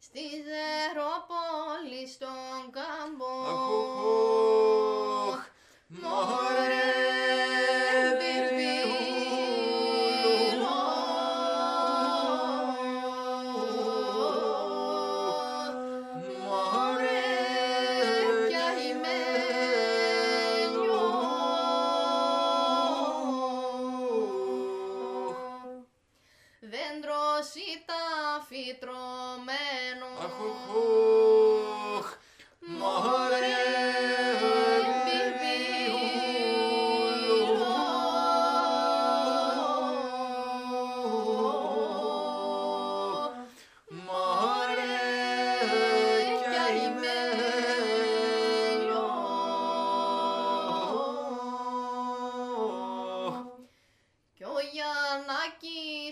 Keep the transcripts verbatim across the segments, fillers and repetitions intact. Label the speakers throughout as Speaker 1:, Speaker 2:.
Speaker 1: Στη Ζερόπολη στον κάμπο,
Speaker 2: αχ, μωρέ μπιρμπίλο, μωρέ
Speaker 1: κι αημένιο, δέντρο σιτάφι τρωμένο,
Speaker 2: αχ, μωρέ μπιρμπίλο, μωρέ κι αημένιο,
Speaker 1: κι ο Γιαννάκης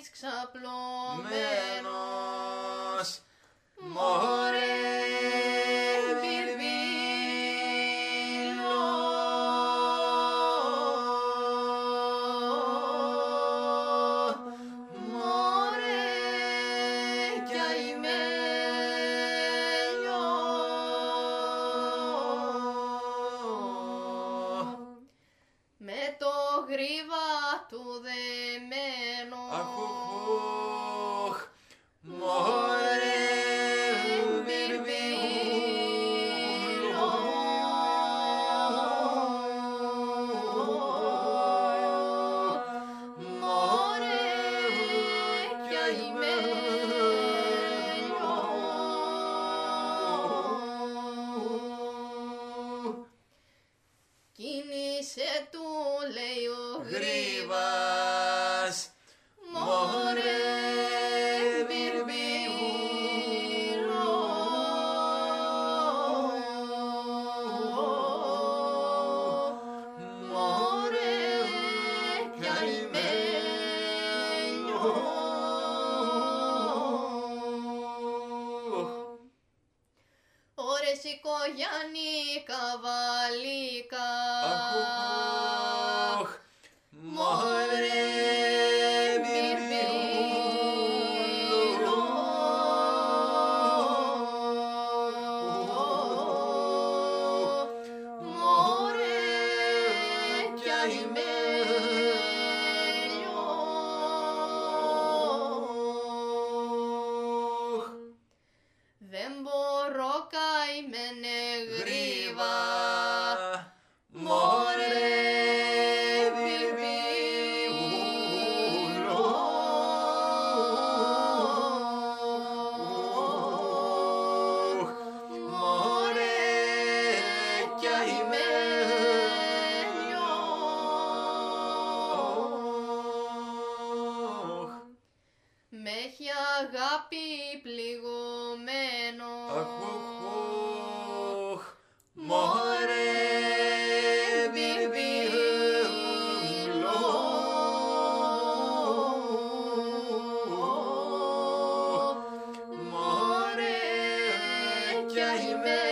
Speaker 1: ξαπλωμένος,
Speaker 2: μωρέ μπιρμπίλο,
Speaker 1: μωρέ κι αημένιο, με το γρίβα του δεμένο,
Speaker 2: αχ, μωρέ μπιρμπίλο,
Speaker 1: μωρέ κι αημένιο, κίνησε του λέει ο γρίβας,
Speaker 2: μωρέ μπιρμπίλο, μωρέ κι αημένιο,
Speaker 1: ωρε σηκώ Γιάννη καβαλίκα,
Speaker 2: αχ, μωρέ μπιρμπίλο,
Speaker 1: μωρέ κι αημένιο, δεν μπορώ καημένε γρίβα,
Speaker 2: μωρέ μπιρμπίλο, μωρέ κι αημένιο,
Speaker 1: μ' έχει αγάπη πληγωμένο,
Speaker 2: αχ, μωρέ μπιρμπίλο,
Speaker 1: μωρέ κι αημένιο,